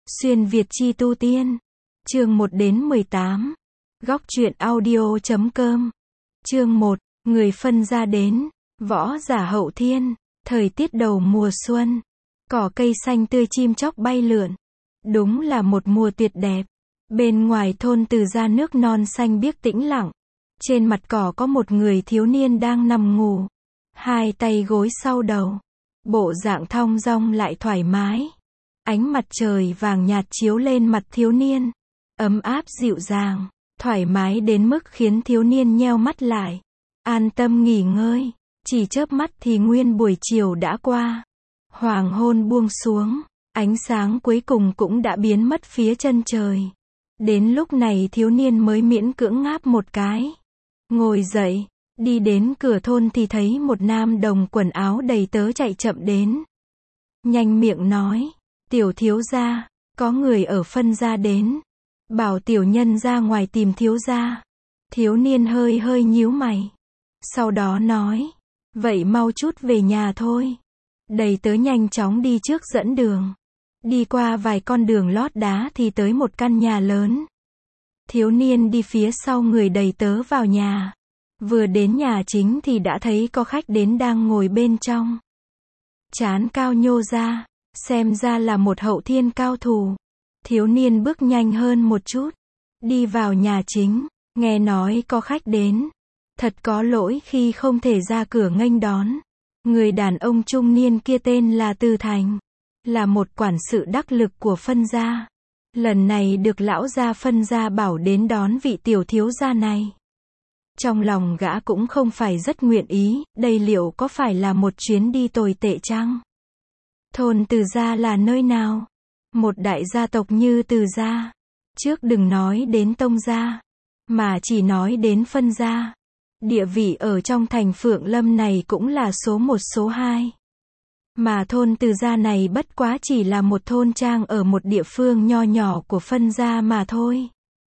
Xuyên Việt chi tu tiên. Chương 1 đến 18. Góc truyện audio.com. Chương 1. Người phân gia đến. Võ giả hậu thiên. Thời tiết đầu mùa xuân. Cỏ cây xanh tươi, chim chóc bay lượn. Đúng là một mùa tuyệt đẹp. Bên ngoài thôn Từ Gia nước non xanh biếc tĩnh lặng. Trên mặt cỏ có một người thiếu niên đang nằm ngủ. Hai tay gối sau đầu. Bộ dạng thong dong lại thoải mái. Ánh mặt trời vàng nhạt chiếu lên mặt thiếu niên. Ấm áp dịu dàng, thoải mái đến mức khiến thiếu niên nheo mắt lại. An tâm nghỉ ngơi. Chỉ chớp mắt thì nguyên buổi chiều đã qua. Hoàng hôn buông xuống. Ánh sáng cuối cùng cũng đã biến mất phía chân trời. Đến lúc này thiếu niên mới miễn cưỡng ngáp một cái. Ngồi dậy, đi đến cửa thôn thì thấy một nam đồng quần áo đầy tớ chạy chậm đến. Nhanh miệng nói, tiểu thiếu gia, có người ở phân gia đến. Bảo tiểu nhân ra ngoài tìm thiếu gia. Thiếu niên hơi hơi nhíu mày. Sau đó nói, vậy mau chút về nhà thôi. Đầy tớ nhanh chóng đi trước dẫn đường. Đi qua vài con đường lót đá thì tới một căn nhà lớn. Thiếu niên đi phía sau người đầy tớ vào nhà. Vừa đến nhà chính thì đã thấy có khách đến đang ngồi bên trong. Trán cao nhô ra, xem ra là một hậu thiên cao thủ. Thiếu niên bước nhanh hơn một chút. Đi vào nhà chính, nghe nói có khách đến. Thật có lỗi khi không thể ra cửa nghênh đón. Người đàn ông trung niên kia tên là Từ Thành. Là một quản sự đắc lực của phân gia. Lần này được lão gia phân gia bảo đến đón vị tiểu thiếu gia này. Trong lòng gã cũng không phải rất nguyện ý, đây liệu có phải là một chuyến đi tồi tệ chăng? Thôn Từ Gia là nơi nào? Một đại gia tộc như Từ Gia. Trước đừng nói đến tông gia, mà chỉ nói đến phân gia. Địa vị ở trong thành Phượng Lâm này cũng là số 1 số 2. Mà thôn Từ Gia này bất quá chỉ là một thôn trang ở một địa phương nho nhỏ của phân gia mà thôi.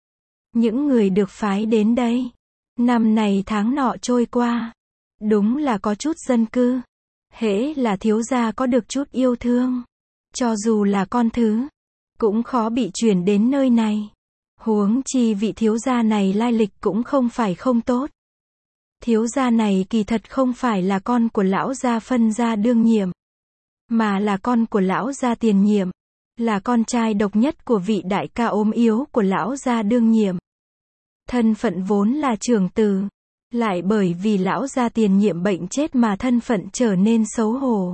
Những người được phái đến đây, năm này tháng nọ trôi qua, đúng là có chút dân cư. Hễ là thiếu gia có được chút yêu thương, cho dù là con thứ, cũng khó bị chuyển đến nơi này. Huống chi vị thiếu gia này lai lịch cũng không phải không tốt. Thiếu gia này kỳ thật không phải là con của lão gia phân gia đương nhiệm, mà là con của lão gia tiền nhiệm, là con trai độc nhất của vị đại ca ốm yếu của lão gia đương nhiệm. Thân phận vốn là trưởng tử, lại bởi vì lão gia tiền nhiệm bệnh chết mà thân phận trở nên xấu hổ.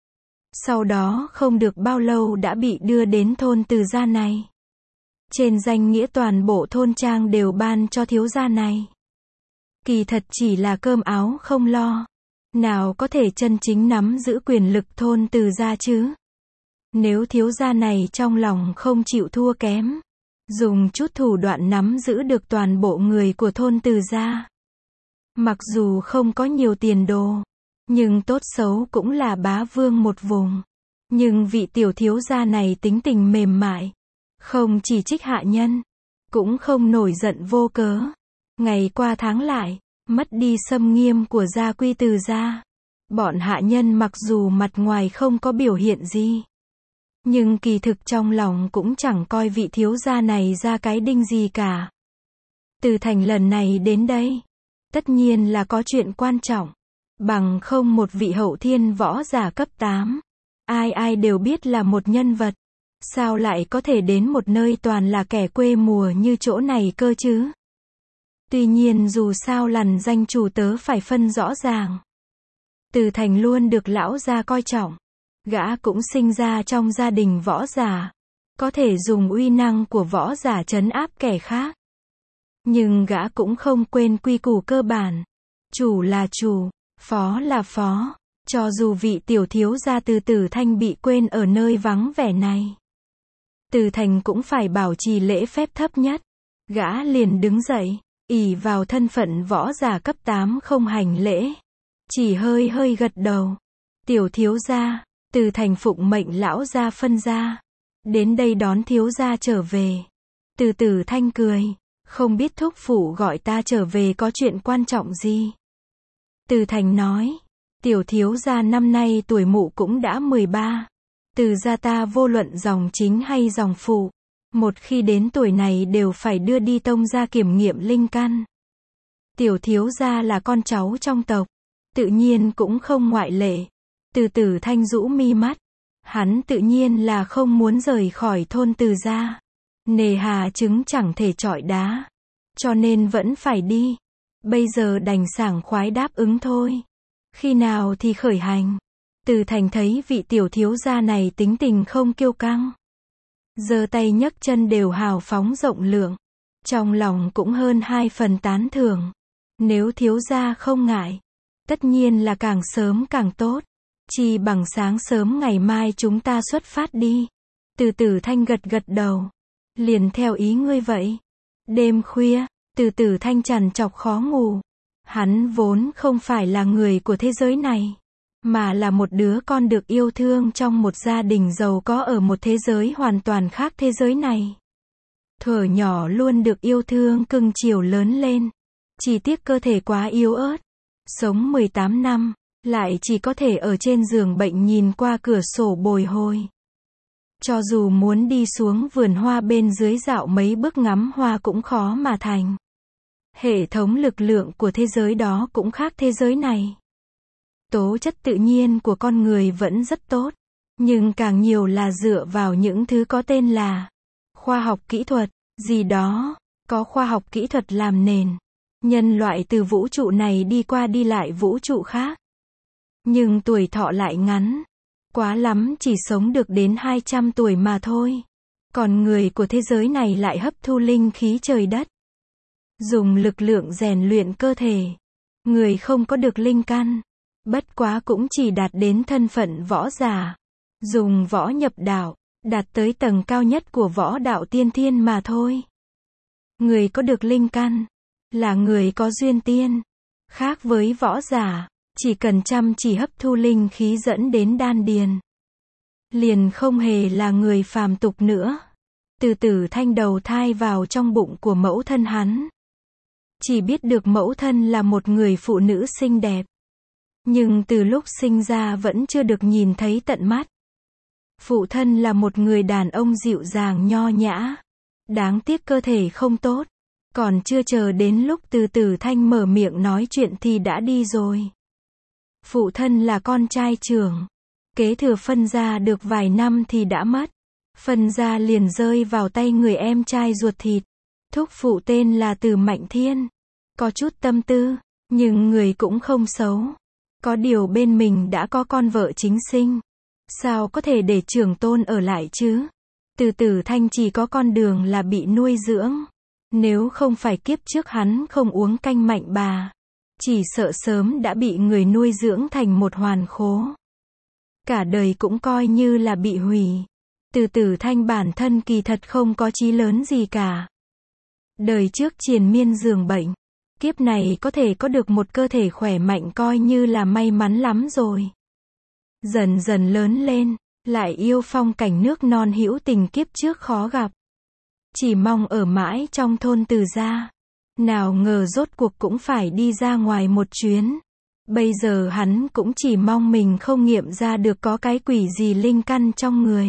Sau đó không được bao lâu đã bị đưa đến thôn Từ Gia này. Trên danh nghĩa toàn bộ thôn trang đều ban cho thiếu gia này. Kỳ thật chỉ là cơm áo không lo. Nào có thể chân chính nắm giữ quyền lực thôn Từ Gia chứ? Nếu thiếu gia này trong lòng không chịu thua kém, dùng chút thủ đoạn nắm giữ được toàn bộ người của thôn Từ Gia. Mặc dù không có nhiều tiền đồ, nhưng tốt xấu cũng là bá vương một vùng. Nhưng vị tiểu thiếu gia này tính tình mềm mại, không chỉ trích hạ nhân, cũng không nổi giận vô cớ. Ngày qua tháng lại, mất đi xâm nghiêm của gia quy Từ Gia. Bọn hạ nhân mặc dù mặt ngoài không có biểu hiện gì, nhưng kỳ thực trong lòng cũng chẳng coi vị thiếu gia này ra cái đinh gì cả. Từ Thành lần này đến đây, tất nhiên là có chuyện quan trọng. Bằng không một vị hậu thiên võ giả cấp 8, ai ai đều biết là một nhân vật. Sao lại có thể đến một nơi toàn là kẻ quê mùa như chỗ này cơ chứ? Tuy nhiên dù sao lằn danh chủ tớ phải phân rõ ràng. Từ Thành luôn được lão gia coi trọng. Gã cũng sinh ra trong gia đình võ giả, có thể dùng uy năng của võ giả trấn áp kẻ khác. Nhưng gã cũng không quên quy củ cơ bản. Chủ là chủ, phó là phó. Cho dù vị tiểu thiếu gia Từ Tử Thanh bị quên ở nơi vắng vẻ này, Từ Thành cũng phải bảo trì lễ phép thấp nhất. Gã liền đứng dậy, ỷ vào thân phận võ giả cấp 8 không hành lễ, chỉ hơi hơi gật đầu. Tiểu thiếu gia, Từ Thành phụng mệnh lão gia phân gia, đến đây đón thiếu gia trở về. Từ Tử Thanh cười, không biết thúc phụ gọi ta trở về có chuyện quan trọng gì? Từ Thành nói, tiểu thiếu gia năm nay tuổi mụ cũng đã 13. Từ gia ta vô luận dòng chính hay dòng phụ, một khi đến tuổi này đều phải đưa đi tông gia kiểm nghiệm linh căn. Tiểu thiếu gia là con cháu trong tộc, tự nhiên cũng không ngoại lệ. Từ Tử Thanh rũ mi mắt, hắn tự nhiên là không muốn rời khỏi thôn Từ gia. Nề hà trứng chẳng thể chọi đá, cho nên vẫn phải đi. Bây giờ đành sảng khoái đáp ứng thôi. Khi nào thì khởi hành? Từ Thành thấy vị tiểu thiếu gia này tính tình không kiêu căng, giơ tay nhấc chân đều hào phóng rộng lượng, trong lòng cũng hơn 2 phần tán thưởng. Nếu thiếu gia không ngại, tất nhiên là càng sớm càng tốt. Chỉ bằng sáng sớm ngày mai chúng ta xuất phát đi. Từ Tử Thanh gật gật đầu. Liền theo ý ngươi vậy. Đêm khuya, Từ Tử Thanh trằn trọc khó ngủ. Hắn vốn không phải là người của thế giới này, mà là một đứa con được yêu thương trong một gia đình giàu có ở một thế giới hoàn toàn khác thế giới này. Thuở nhỏ luôn được yêu thương cưng chiều lớn lên. Chỉ tiếc cơ thể quá yếu ớt. Sống 18 năm, lại chỉ có thể ở trên giường bệnh nhìn qua cửa sổ bồi hồi. Cho dù muốn đi xuống vườn hoa bên dưới dạo mấy bước ngắm hoa cũng khó mà thành. Hệ thống lực lượng của thế giới đó cũng khác thế giới này. Tố chất tự nhiên của con người vẫn rất tốt, nhưng càng nhiều là dựa vào những thứ có tên là khoa học kỹ thuật, gì đó, có khoa học kỹ thuật làm nền. Nhân loại từ vũ trụ này đi qua đi lại vũ trụ khác. Nhưng tuổi thọ lại ngắn. Quá lắm chỉ sống được đến 200 tuổi mà thôi. Còn người của thế giới này lại hấp thu linh khí trời đất, dùng lực lượng rèn luyện cơ thể. Người không có được linh căn, bất quá cũng chỉ đạt đến thân phận võ giả. Dùng võ nhập đạo, đạt tới tầng cao nhất của võ đạo tiên thiên mà thôi. Người có được linh căn, là người có duyên tiên. Khác với võ giả, chỉ cần chăm chỉ hấp thu linh khí dẫn đến đan điền, liền không hề là người phàm tục nữa. Từ Tử Thanh đầu thai vào trong bụng của mẫu thân hắn. Chỉ biết được mẫu thân là một người phụ nữ xinh đẹp. Nhưng từ lúc sinh ra vẫn chưa được nhìn thấy tận mắt. Phụ thân là một người đàn ông dịu dàng nho nhã. Đáng tiếc cơ thể không tốt. Còn chưa chờ đến lúc Từ Tử Thanh mở miệng nói chuyện thì đã đi rồi. Phụ thân là con trai trưởng. Kế thừa phân gia được vài năm thì đã mất. Phân gia liền rơi vào tay người em trai ruột thịt. Thúc phụ tên là Từ Mạnh Thiên. Có chút tâm tư, nhưng người cũng không xấu. Có điều bên mình đã có con vợ chính sinh. Sao có thể để trưởng tôn ở lại chứ? Từ Tử Thanh chỉ có con đường là bị nuôi dưỡng. Nếu không phải kiếp trước hắn không uống canh mạnh bà, chỉ sợ sớm đã bị người nuôi dưỡng thành một hoàn khố. Cả đời cũng coi như là bị hủy. Từ Tử Thanh bản thân kỳ thật không có chí lớn gì cả. Đời trước triền miên giường bệnh, kiếp này có thể có được một cơ thể khỏe mạnh coi như là may mắn lắm rồi. Dần dần lớn lên, lại yêu phong cảnh nước non hữu tình kiếp trước khó gặp. Chỉ mong ở mãi trong thôn Từ gia. Nào ngờ rốt cuộc cũng phải đi ra ngoài một chuyến. Bây giờ hắn cũng chỉ mong mình không nghiệm ra được có cái quỷ gì linh căn trong người.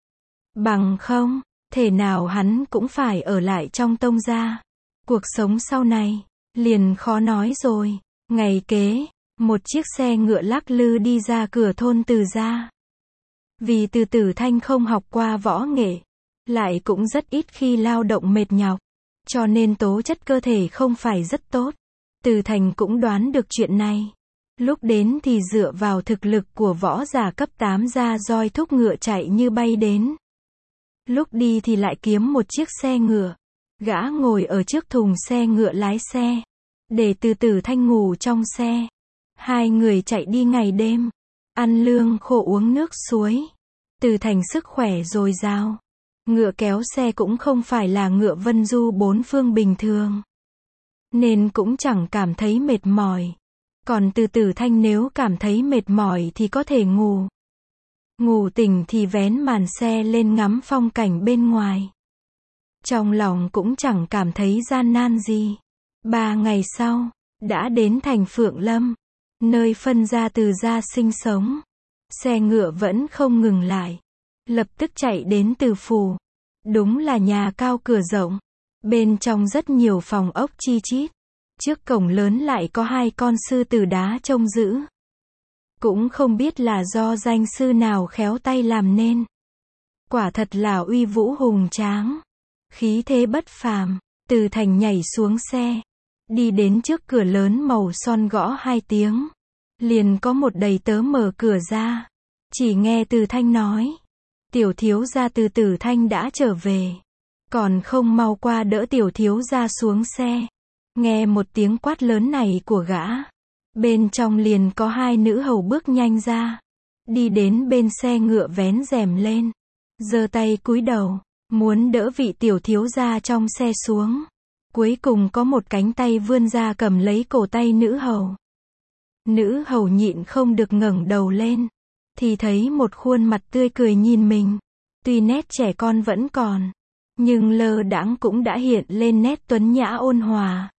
Bằng không, thể nào hắn cũng phải ở lại trong tông gia. Cuộc sống sau này, liền khó nói rồi. Ngày kế, một chiếc xe ngựa lắc lư đi ra cửa thôn Từ gia. Vì Từ Tử Thanh không học qua võ nghệ, lại cũng rất ít khi lao động mệt nhọc, cho nên tố chất cơ thể không phải rất tốt. Từ Thành cũng đoán được chuyện này. Lúc đến thì dựa vào thực lực của võ giả cấp 8 ra roi thúc ngựa chạy như bay đến. Lúc đi thì lại kiếm một chiếc xe ngựa. Gã ngồi ở trước thùng xe ngựa lái xe, để Từ Tử Thanh ngủ trong xe. Hai người chạy đi ngày đêm, ăn lương khô uống nước suối. Từ Thành sức khỏe dồi dào. Ngựa kéo xe cũng không phải là ngựa vân du bốn phương bình thường, nên cũng chẳng cảm thấy mệt mỏi. Còn Từ Tử Thanh nếu cảm thấy mệt mỏi thì có thể ngủ. Ngủ tỉnh thì vén màn xe lên ngắm phong cảnh bên ngoài. Trong lòng cũng chẳng cảm thấy gian nan gì. 3 ngày sau, đã đến thành Phượng Lâm, nơi phân gia Từ gia sinh sống. Xe ngựa vẫn không ngừng lại. lập tức chạy đến Từ phủ. Đúng là nhà cao cửa rộng. Bên trong rất nhiều phòng ốc chi chít. Trước cổng lớn lại có 2 con sư tử đá trông giữ. Cũng không biết là do danh sư nào khéo tay làm nên. Quả thật là uy vũ hùng tráng. Khí thế bất phàm. Từ Thành nhảy xuống xe. Đi đến trước cửa lớn màu son gõ 2 tiếng. Liền có một đầy tớ mở cửa ra. Chỉ nghe Từ Thanh nói. Tiểu thiếu gia Từ Tử Thanh đã trở về. Còn không mau qua đỡ tiểu thiếu gia xuống xe. Nghe một tiếng quát lớn này của gã. Bên trong liền có 2 nữ hầu bước nhanh ra. Đi đến bên xe ngựa vén rèm lên. Giơ tay cúi đầu. Muốn đỡ vị tiểu thiếu gia trong xe xuống. Cuối cùng có một cánh tay vươn ra cầm lấy cổ tay nữ hầu. Nữ hầu nhịn không được ngẩng đầu lên. Thì thấy một khuôn mặt tươi cười nhìn mình. Tuy nét trẻ con vẫn còn. Nhưng lơ đãng cũng đã hiện lên nét tuấn nhã ôn hòa.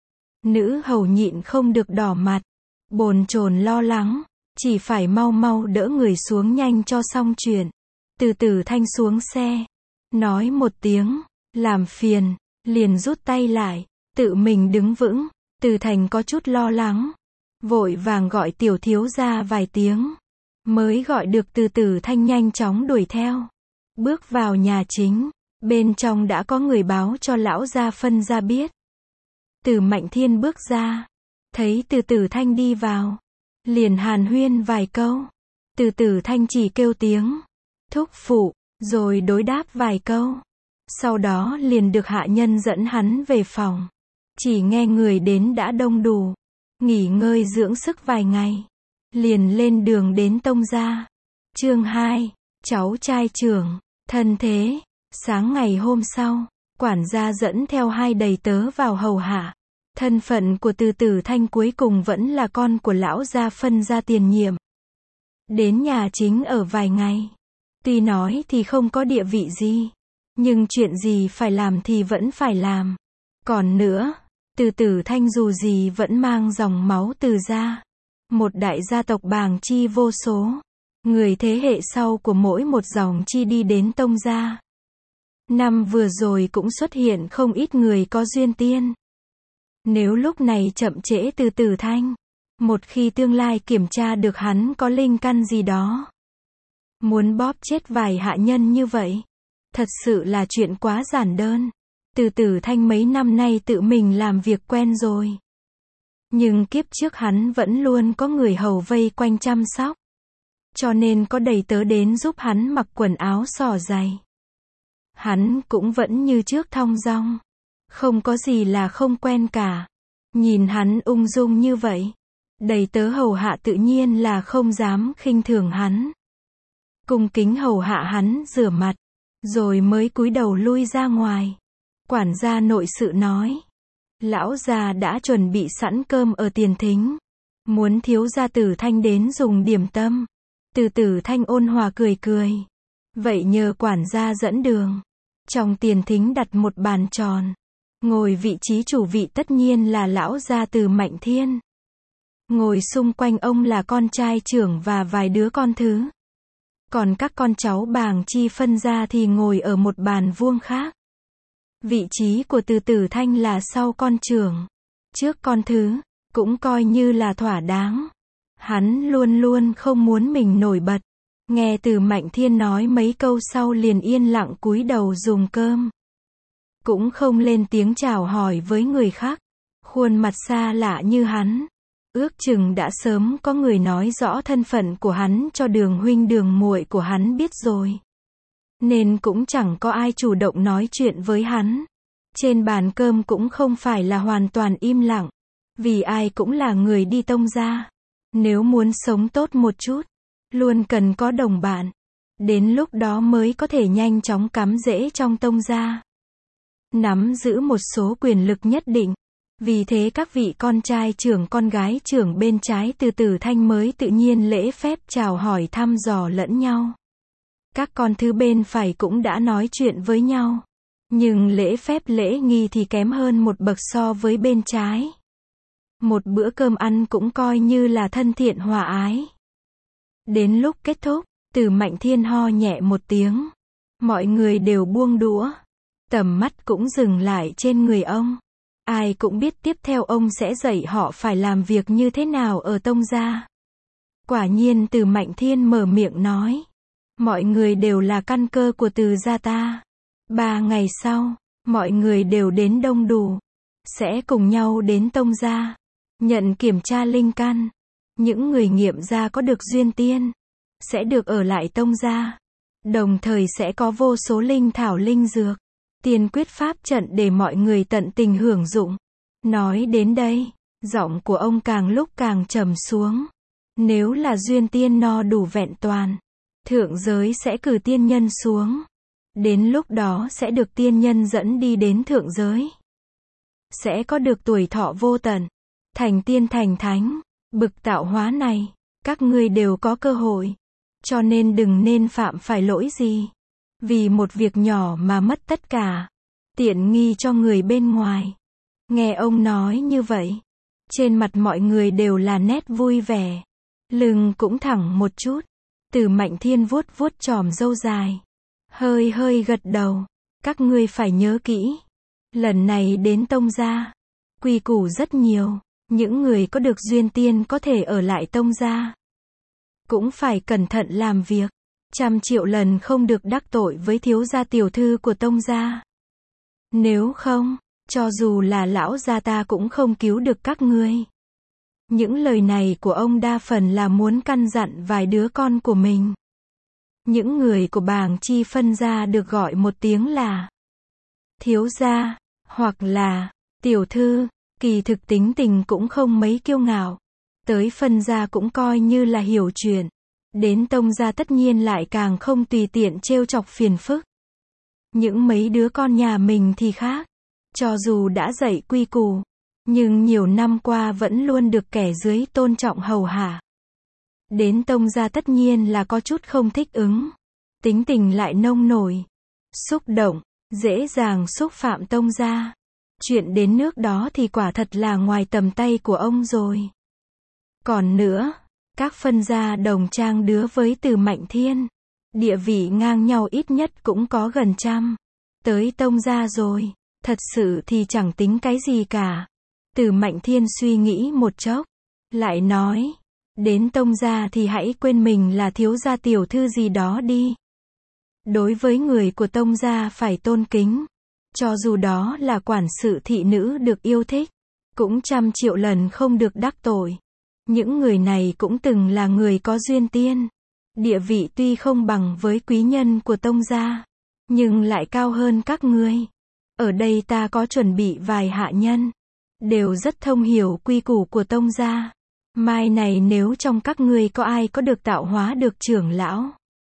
Nữ hầu nhịn không được đỏ mặt. Bồn chồn lo lắng. Chỉ phải mau mau đỡ người xuống nhanh cho xong chuyện. Từ Tử Thanh xuống xe. Nói một tiếng. Làm phiền. Liền rút tay lại. Tự mình đứng vững. Từ Thành có chút lo lắng. Vội vàng gọi tiểu thiếu gia vài tiếng. Mới gọi được Từ Tử Thanh nhanh chóng đuổi theo. Bước vào nhà chính. Bên trong đã có người báo cho lão gia phân gia biết. Từ Mạnh Thiên bước ra. Thấy Từ Tử Thanh đi vào. Liền hàn huyên vài câu. Từ Tử Thanh chỉ kêu tiếng. Thúc phụ. Rồi đối đáp vài câu. Sau đó liền được hạ nhân dẫn hắn về phòng. Chỉ nghe người đến đã đông đủ. Nghỉ ngơi dưỡng sức vài ngày. Liền lên đường đến Tông gia. Chương 2. Cháu trai trưởng. Thân thế. Sáng ngày hôm sau. Quản gia dẫn theo 2 đầy tớ vào hầu hạ. Thân phận của Từ Tử Thanh cuối cùng vẫn là con của lão gia phân gia tiền nhiệm. Đến nhà chính ở vài ngày. Tuy nói thì không có địa vị gì. Nhưng chuyện gì phải làm thì vẫn phải làm. Còn nữa, Từ Tử Thanh dù gì vẫn mang dòng máu Từ gia. Một đại gia tộc bàng chi vô số. Người thế hệ sau của mỗi một dòng chi đi đến Tông gia. Năm vừa rồi cũng xuất hiện không ít người có duyên tiên. Nếu lúc này chậm trễ Từ Tử Thanh, một khi tương lai kiểm tra được hắn có linh căn gì đó, muốn bóp chết vài hạ nhân như vậy, thật sự là chuyện quá giản đơn. Từ Tử Thanh mấy năm nay tự mình làm việc quen rồi. Nhưng kiếp trước hắn vẫn luôn có người hầu vây quanh chăm sóc. Cho nên có đầy tớ đến giúp hắn mặc quần áo xỏ giày. Hắn cũng vẫn như trước thong dong. Không có gì là không quen cả. Nhìn hắn ung dung như vậy. Đầy tớ hầu hạ tự nhiên là không dám khinh thường hắn. Cung kính hầu hạ hắn rửa mặt. Rồi mới cúi đầu lui ra ngoài. Quản gia nội sự nói. Lão già đã chuẩn bị sẵn cơm ở tiền thính. Muốn thiếu gia Tử Thanh đến dùng điểm tâm. Từ Tử Thanh ôn hòa cười cười. Vậy nhờ quản gia dẫn đường. Trong tiền thính đặt một bàn tròn. Ngồi vị trí chủ vị tất nhiên là lão gia Từ Mạnh Thiên. Ngồi xung quanh ông là con trai trưởng và vài đứa con thứ. Còn các con cháu bàng chi phân gia thì ngồi ở một bàn vuông khác. Vị trí của Từ Tử Thanh là sau con trưởng, trước con thứ, cũng coi như là thỏa đáng. Hắn luôn luôn không muốn mình nổi bật. Nghe Từ Mạnh Thiên nói mấy câu sau liền yên lặng cúi đầu dùng cơm. Cũng không lên tiếng chào hỏi với người khác. Khuôn mặt xa lạ như hắn. Ước chừng đã sớm có người nói rõ thân phận của hắn cho Đường huynh Đường muội của hắn biết rồi. Nên cũng chẳng có ai chủ động nói chuyện với hắn. Trên bàn cơm cũng không phải là hoàn toàn im lặng. Vì ai cũng là người đi Tông gia. Nếu muốn sống tốt một chút, luôn cần có đồng bạn. Đến lúc đó mới có thể nhanh chóng cắm rễ trong Tông gia. Nắm giữ một số quyền lực nhất định. Vì thế các vị con trai trưởng con gái trưởng bên trái Từ Tử Thanh mới tự nhiên lễ phép chào hỏi thăm dò lẫn nhau. Các con thứ bên phải cũng đã nói chuyện với nhau. Nhưng lễ phép lễ nghi thì kém hơn một bậc so với bên trái. Một bữa cơm ăn cũng coi như là thân thiện hòa ái. Đến lúc kết thúc, Từ Mạnh Thiên ho nhẹ một tiếng. Mọi người đều buông đũa. Tầm mắt cũng dừng lại trên người ông. Ai cũng biết tiếp theo ông sẽ dạy họ phải làm việc như thế nào ở Tông gia. Quả nhiên Từ Mạnh Thiên mở miệng nói. Mọi người đều là căn cơ của Từ gia ta. 3 ngày sau, mọi người đều đến đông đủ. Sẽ cùng nhau đến Tông gia. Nhận kiểm tra linh căn. Những người nghiệm ra có được duyên tiên. Sẽ được ở lại Tông gia. Đồng thời sẽ có vô số linh thảo linh dược. Tiên quyết pháp trận để mọi người tận tình hưởng dụng. Nói đến đây, giọng của ông càng lúc càng trầm xuống. Nếu là duyên tiên no đủ vẹn toàn, thượng giới sẽ cử tiên nhân xuống. Đến lúc đó sẽ được tiên nhân dẫn đi đến thượng giới. Sẽ có được tuổi thọ vô tận, thành tiên thành thánh. Bực tạo hóa này, các ngươi đều có cơ hội. Cho nên đừng nên phạm phải lỗi gì. Vì một việc nhỏ mà mất tất cả. Tiện nghi cho người bên ngoài. Nghe ông nói như vậy, trên mặt mọi người đều là nét vui vẻ. Lưng cũng thẳng một chút. Từ Mạnh Thiên vuốt vuốt chòm râu dài. Hơi hơi gật đầu. Các ngươi phải nhớ kỹ. Lần này đến Tông gia, quy củ rất nhiều. Những người có được duyên tiên có thể ở lại Tông gia. Cũng phải cẩn thận làm việc. 100 triệu lần không được đắc tội với thiếu gia tiểu thư của Tông gia. Nếu không, cho dù là lão gia ta cũng không cứu được các ngươi. Những lời này của ông đa phần là muốn căn dặn vài đứa con của mình. Những người của Bàng Chi phân gia được gọi một tiếng là thiếu gia, hoặc là tiểu thư, kỳ thực tính tình cũng không mấy kiêu ngạo. Tới phân gia cũng coi như là hiểu chuyện. Đến Tông gia tất nhiên lại càng không tùy tiện trêu chọc phiền phức. Những mấy đứa con nhà mình thì khác. Cho dù đã dạy quy củ, nhưng nhiều năm qua vẫn luôn được kẻ dưới tôn trọng hầu hạ. Đến Tông gia tất nhiên là có chút không thích ứng. Tính tình lại nông nổi, xúc động, dễ dàng xúc phạm Tông gia. Chuyện đến nước đó thì quả thật là ngoài tầm tay của ông rồi. Còn nữa, các phân gia đồng trang đứa với Từ Mạnh Thiên, địa vị ngang nhau ít nhất cũng có gần 100. Tới Tông gia rồi, thật sự thì chẳng tính cái gì cả. Từ Mạnh Thiên suy nghĩ một chốc, lại nói, đến Tông gia thì hãy quên mình là thiếu gia tiểu thư gì đó đi. Đối với người của Tông gia phải tôn kính, cho dù đó là quản sự thị nữ được yêu thích, cũng 100 triệu lần không được đắc tội. Những người này cũng từng là người có duyên tiên. Địa vị tuy không bằng với quý nhân của Tông gia, nhưng lại cao hơn các ngươi. Ở đây ta có chuẩn bị vài hạ nhân, đều rất thông hiểu quy củ của Tông gia. Mai này nếu trong các ngươi có ai có được tạo hóa được trưởng lão,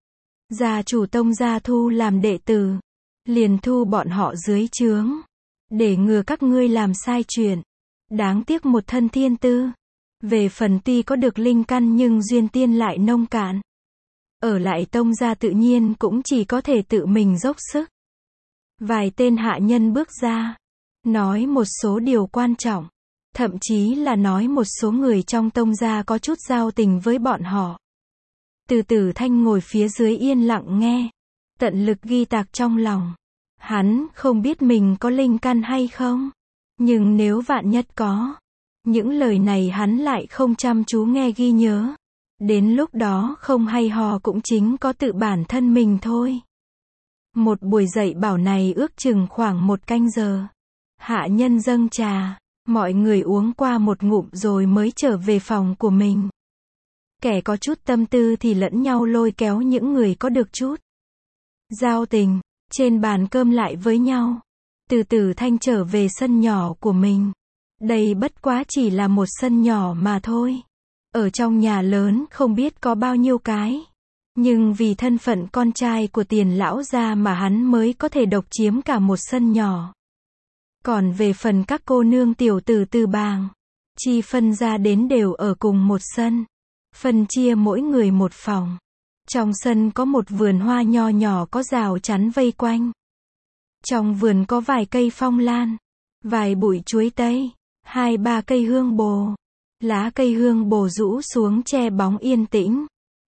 gia chủ Tông gia thu làm đệ tử, liền thu bọn họ dưới trướng, để ngừa các ngươi làm sai chuyện. Đáng tiếc một thân thiên tư. Về phần tuy có được linh căn nhưng duyên tiên lại nông cạn. Ở lại Tông gia tự nhiên cũng chỉ có thể tự mình dốc sức. Vài tên hạ nhân bước ra, nói một số điều quan trọng, thậm chí là nói một số người trong Tông gia có chút giao tình với bọn họ. Từ Tử Thanh ngồi phía dưới yên lặng nghe, tận lực ghi tạc trong lòng. Hắn không biết mình có linh căn hay không, nhưng nếu vạn nhất có, những lời này hắn lại không chăm chú nghe ghi nhớ. Đến lúc đó không hay ho cũng chính có tự bản thân mình thôi. Một buổi dạy bảo này ước chừng khoảng 1 canh giờ. Hạ nhân dâng trà, mọi người uống qua một ngụm rồi mới trở về phòng của mình. Kẻ có chút tâm tư thì lẫn nhau lôi kéo những người có được chút giao tình, trên bàn cơm lại với nhau. Từ Tử Thanh trở về sân nhỏ của mình. Đây bất quá chỉ là một sân nhỏ mà thôi. Ở trong nhà lớn không biết có bao nhiêu cái. Nhưng vì thân phận con trai của Tiền lão gia mà hắn mới có thể độc chiếm cả một sân nhỏ. Còn về phần các cô nương tiểu tử Từ Bàng, Chi phân ra đến đều ở cùng một sân. Phân chia mỗi người một phòng. Trong sân có một vườn hoa nho nhỏ có rào chắn vây quanh. Trong vườn có vài cây phong lan, vài bụi chuối tây, 2-3 cây hương bồ. Lá cây hương bồ rũ xuống che bóng yên tĩnh.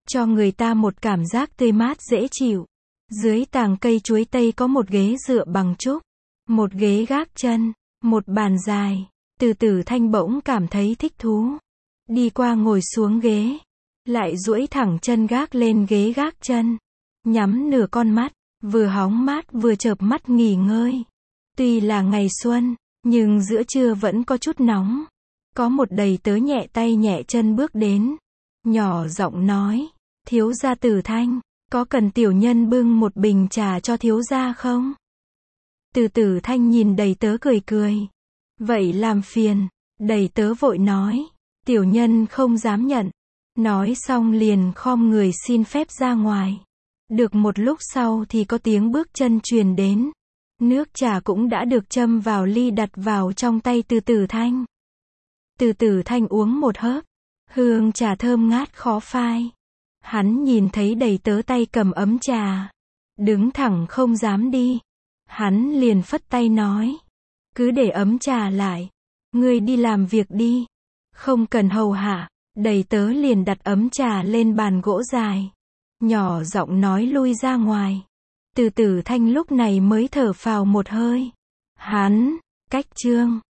cho người ta một cảm giác tươi mát dễ chịu. Dưới tàng cây chuối tây có một ghế dựa bằng trúc, một ghế gác chân, một bàn dài. Từ Tử Thanh bỗng cảm thấy thích thú. Đi qua ngồi xuống ghế, lại duỗi thẳng chân gác lên ghế gác chân, nhắm nửa con mắt, vừa hóng mát vừa chợp mắt nghỉ ngơi. Tuy là ngày xuân, nhưng giữa trưa vẫn có chút nóng. Có một đầy tớ nhẹ tay nhẹ chân bước đến, nhỏ giọng nói, thiếu gia Tử Thanh, có cần tiểu nhân bưng một bình trà cho thiếu gia không? Từ Tử Thanh nhìn đầy tớ cười cười. Vậy làm phiền. Đầy tớ vội nói, tiểu nhân không dám nhận. Nói xong liền khom người xin phép ra ngoài. Được một lúc sau thì có tiếng bước chân truyền đến. Nước trà cũng đã được châm vào ly đặt vào trong tay Từ Tử Thanh. Từ Tử Thanh uống một hớp, hương trà thơm ngát khó phai. Hắn nhìn thấy đầy tớ tay cầm ấm trà, đứng thẳng không dám đi. Hắn liền phất tay nói, cứ để ấm trà lại, ngươi đi làm việc đi, không cần hầu hạ. Đầy tớ liền đặt ấm trà lên bàn gỗ dài, nhỏ giọng nói lui ra ngoài. Từ Tử Thanh lúc này mới thở phào một hơi. Hắn, cách chương